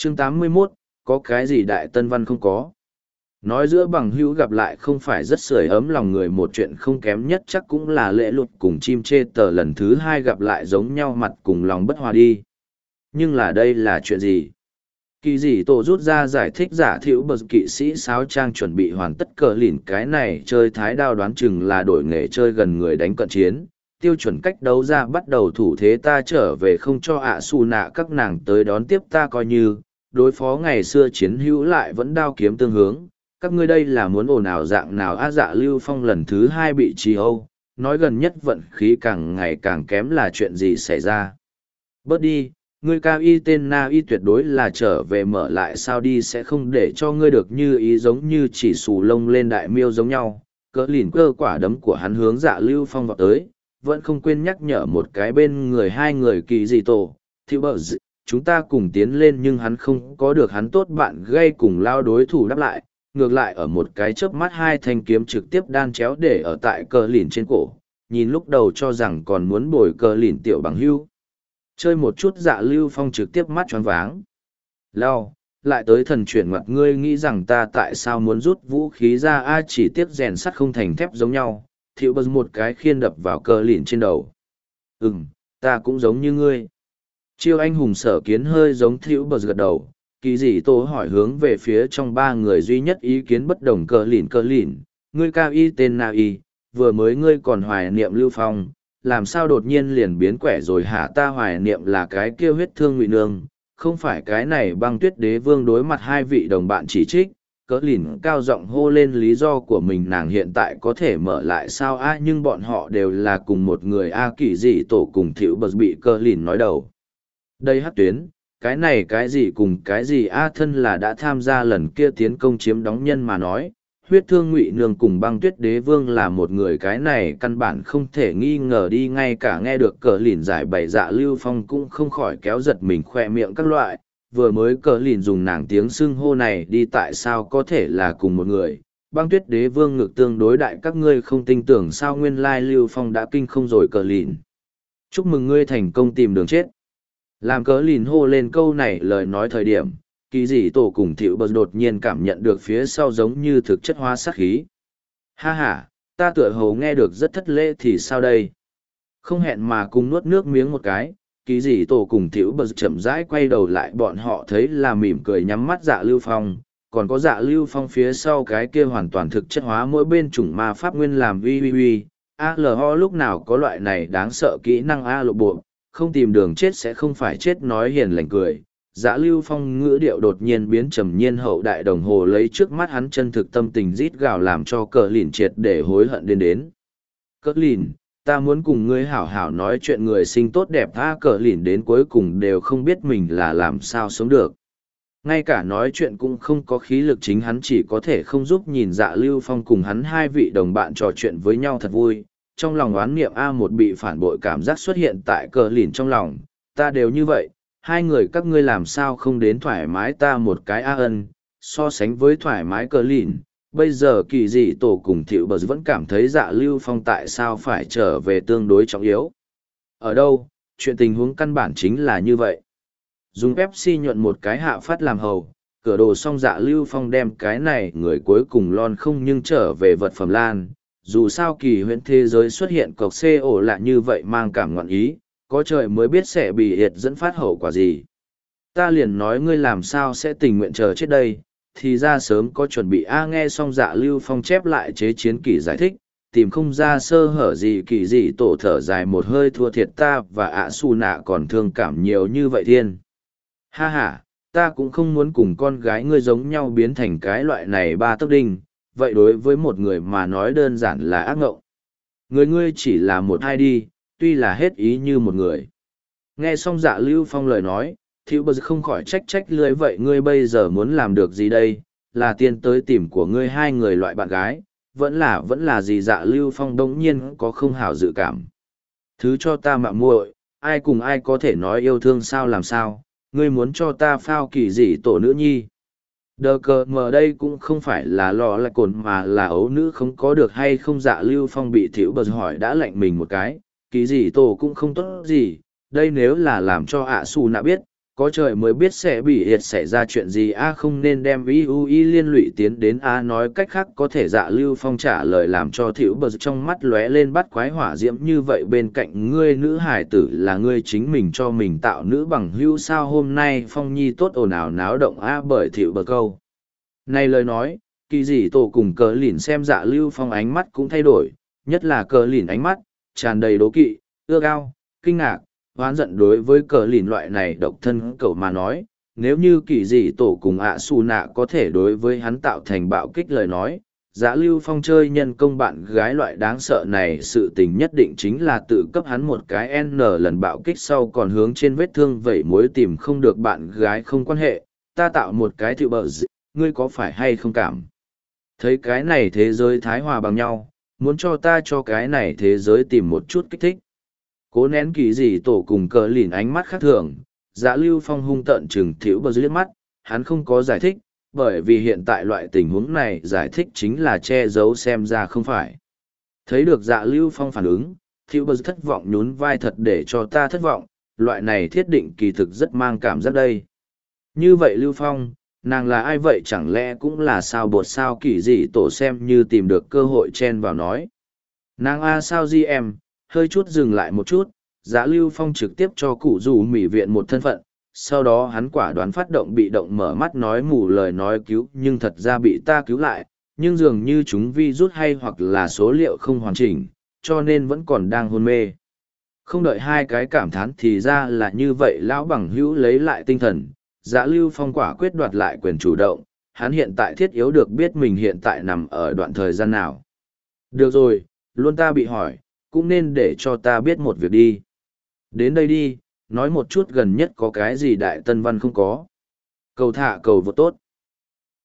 Chương 81, có cái gì đại tân văn không có. Nói giữa bằng hữu gặp lại không phải rất sưởi ấm lòng người, một chuyện không kém nhất chắc cũng là lễ lụt cùng chim chê tờ lần thứ hai gặp lại giống nhau mặt cùng lòng bất hòa đi. Nhưng là đây là chuyện gì? Kỳ dị tổ rút ra giải thích giả thiệu bờ kỵ sĩ sáo trang chuẩn bị hoàn tất cờ lìn cái này chơi thái đao đoán chừng là đổi nghề chơi gần người đánh cận chiến. Tiêu chuẩn cách đấu ra bắt đầu thủ thế ta trở về không cho ạ xù nạ các nàng tới đón tiếp ta coi như, đối phó ngày xưa chiến hữu lại vẫn đao kiếm tương hướng. Các ngươi đây là muốn ồn ào dạng nào á? Dạ Lưu Phong lần thứ hai bị trì âu, nói gần nhất vận khí càng ngày càng kém là chuyện gì xảy ra. Bớt đi, ngươi cao y tên na y tuyệt đối là trở về mở lại sao đi sẽ không để cho ngươi được như ý giống như chỉ xù lông lên đại miêu giống nhau. Cỡ lìn cơ quả đấm của hắn hướng Dạ Lưu Phong vào tới, vẫn không quên nhắc nhở một cái bên người hai người kỳ dị tổ, thiệu bờ chúng ta cùng tiến lên nhưng hắn không có được hắn tốt bạn gây cùng lao đối thủ đáp lại, ngược lại ở một cái chớp mắt hai thanh kiếm trực tiếp đan chéo để ở tại cờ lìn trên cổ, nhìn lúc đầu cho rằng còn muốn bồi cờ lìn tiểu bằng hưu. Chơi một chút Dạ Lưu Phong trực tiếp mắt choáng váng. Lao, lại tới thần chuyển ngoặt, ngươi nghĩ rằng ta tại sao muốn rút vũ khí ra chỉ tiếc rèn sắt không thành thép giống nhau, thiệu bật một cái khiên đập vào cờ lìn trên đầu. Ta cũng giống như ngươi. Chiêu anh hùng sở kiến hơi giống thiệu bật gật đầu. Kỳ dị tổ hỏi hướng về phía trong ba người duy nhất ý kiến bất đồng cờ lìn, ngươi cao y tên nào y, vừa mới ngươi còn hoài niệm Lưu Phong, làm sao đột nhiên liền biến quẻ rồi hả? Ta hoài niệm là cái kia huyết thương ngụy nương, không phải cái này. Băng Tuyết Đế Vương đối mặt hai vị đồng bạn chỉ trích, cờ lìn cao giọng hô lên lý do của mình, nàng hiện tại có thể mở lại sao nhưng bọn họ đều là cùng một người kỳ dị tổ cùng thiệu bật bị cờ lìn nói đầu. Đây hát tuyến. Cái này cái gì cùng cái gì thân là đã tham gia lần kia tiến công chiếm đóng nhân mà nói, huyết thương ngụy nương cùng Băng Tuyết Đế Vương là một người, cái này căn bản không thể nghi ngờ đi. Ngay cả nghe được cờ lìn giải bày Dạ Lưu Phong cũng không khỏi kéo giật mình khoe miệng các loại, vừa mới cờ lìn dùng nàng tiếng xưng hô này đi tại sao có thể là cùng một người. Băng Tuyết Đế Vương ngực tương đối đại, các ngươi không tin tưởng sao? Nguyên lai Lưu Phong đã kinh không rồi cờ lìn. Chúc mừng ngươi thành công tìm đường chết. Làm cờ lìn hô lên câu này lời nói thời điểm, kỳ dị tổ cùng thiệu bật đột nhiên cảm nhận được phía sau giống như thực chất hóa sát khí. Ha ha, ta tựa hồ nghe được rất thất lễ thì sao đây? Không hẹn mà cùng nuốt nước miếng một cái, kỳ dị tổ cùng thiệu bật chậm rãi quay đầu lại, bọn họ thấy là mỉm cười nhắm mắt Dạ Lưu Phong, còn có Dạ Lưu Phong phía sau cái kia hoàn toàn thực chất hóa mỗi bên chủng ma pháp nguyên làm uy. ALO lúc nào có loại này đáng sợ kỹ năng lộ bộ, không tìm đường chết sẽ không phải chết, nói hiền lành cười. Dạ Lưu Phong ngữ điệu đột nhiên biến trầm nhiên hậu đại, đồng hồ lấy trước mắt hắn chân thực tâm tình rít gào làm cho cờ lìn triệt để hối hận đến. Cờ lìn, ta muốn cùng ngươi hảo hảo nói chuyện, người sinh tốt đẹp cờ lìn đến cuối cùng đều không biết mình là làm sao sống được. Ngay cả nói chuyện cũng không có khí lực, chính hắn chỉ có thể không giúp nhìn Dạ Lưu Phong cùng hắn hai vị đồng bạn trò chuyện với nhau thật vui. Trong lòng oán niệm một bị phản bội cảm giác xuất hiện tại cờ lìn trong lòng, ta đều như vậy, hai người các ngươi làm sao không đến thoải mái ta một cái ân. So sánh với thoải mái cờ lìn, bây giờ kỳ dị tổ cùng thiệu bờ vẫn cảm thấy Dạ Lưu Phong tại sao phải trở về tương đối trọng yếu. Ở đâu, chuyện tình huống căn bản chính là như vậy. Dùng Pepsi nhuận một cái hạ phát làm hầu, cửa đồ xong Dạ Lưu Phong đem cái này người cuối cùng lon không nhưng trở về vật phẩm lan. Dù sao kỳ huyễn thế giới xuất hiện cọc CO lạ như vậy mang cảm ngoạn ý, có trời mới biết sẽ bị hiệt dẫn phát hậu quả gì. Ta liền nói ngươi làm sao sẽ tình nguyện chờ chết đây, thì ra sớm có chuẩn bị. Nghe xong Dạ Lưu Phong chép lại chế chiến kỳ giải thích, tìm không ra sơ hở gì, kỳ dị tổ thở dài một hơi, thua thiệt ta và Su nạ còn thương cảm nhiều như vậy thiên. Ha ha, ta cũng không muốn cùng con gái ngươi giống nhau biến thành cái loại này ba tấc đinh. Vậy đối với một người mà nói đơn giản là ác ngộng. Người ngươi chỉ là một hai đi, tuy là hết ý như một người. Nghe xong Dạ Lưu Phong lời nói, thiệu bờ không khỏi trách lưỡi, vậy ngươi bây giờ muốn làm được gì đây? Là tiên tới tìm của ngươi hai người loại bạn gái, vẫn là gì? Dạ Lưu Phong đống nhiên có không hảo dự cảm. Thứ cho ta mạo muội, ai cùng ai có thể nói yêu thương sao làm sao? Ngươi muốn cho ta phao kỳ dị tổ nữ nhi? Đờ cờ mờ đây cũng không phải là lò lại cồn mà là ấu nữ không có được hay không? Dạ Lưu Phong bị thiệu bờ hỏi đã lạnh mình một cái, kỳ dị tổ cũng không tốt gì, đây nếu là làm cho Su nạ biết, có trời mới biết sẽ bị hiệt xảy ra chuyện gì a không nên đem IUI liên lụy tiến đến a nói cách khác có thể Dạ Lưu Phong trả lời làm cho Thiệu Bờ trong mắt lóe lên bắt quái hỏa diễm như vậy bên cạnh ngươi nữ hải tử là ngươi chính mình cho mình tạo nữ bằng hữu sao hôm nay Phong Nhi tốt ồn ào náo động a bởi Thiệu Bờ câu. Này lời nói, kỳ dị tổ cùng cờ lỉn xem Dạ Lưu Phong ánh mắt cũng thay đổi, nhất là cờ lỉn ánh mắt, tràn đầy đố kỵ, ưa ao, kinh ngạc, hoán giận đối với cờ lìn loại này độc thân cậu mà nói, nếu như kỳ dị tổ cùng ạ xù nạ có thể đối với hắn tạo thành bạo kích lời nói, Dạ Lưu Phong chơi nhân công bạn gái loại đáng sợ này sự tình nhất định chính là tự cấp hắn một cái N lần bạo kích sau còn hướng trên vết thương vẩy muối tìm không được bạn gái không quan hệ, ta tạo một cái Thiệu Bờ ngươi có phải hay không cảm? Thấy cái này thế giới thái hòa bằng nhau, muốn cho ta cho cái này thế giới tìm một chút kích thích. Cố nén kỳ dị tổ cùng cờ lìn ánh mắt khác thường, Dạ Lưu Phong hung tợn chừng Thiệu Bờ liếc mắt, hắn không có giải thích, bởi vì hiện tại loại tình huống này giải thích chính là che giấu xem ra không phải. Thấy được Dạ Lưu Phong phản ứng, Thiệu Bờ thất vọng nhún vai thật để cho ta thất vọng, loại này thiết định kỳ thực rất mang cảm giác đây. Như vậy Lưu Phong, nàng là ai vậy chẳng lẽ cũng là sao bột sao kỳ dị tổ xem như tìm được cơ hội chen vào nói. Nàng a sao di em, hơi chút dừng lại một chút, Dạ Lưu Phong trực tiếp cho cụ dù mỉ viện một thân phận, sau đó hắn quả đoán phát động bị động mở mắt nói mù lời nói cứu nhưng thật ra bị ta cứu lại, nhưng dường như chúng vi rút hay hoặc là số liệu không hoàn chỉnh, cho nên vẫn còn đang hôn mê. Không đợi hai cái cảm thán thì ra là như vậy lão bằng hữu lấy lại tinh thần, Dạ Lưu Phong quả quyết đoạt lại quyền chủ động, hắn hiện tại thiết yếu được biết mình hiện tại nằm ở đoạn thời gian nào. Được rồi, luôn ta bị hỏi, cũng nên để cho ta biết một việc đi. Đến đây đi, nói một chút gần nhất có cái gì đại tân văn không có. Cầu thả cầu vô tốt.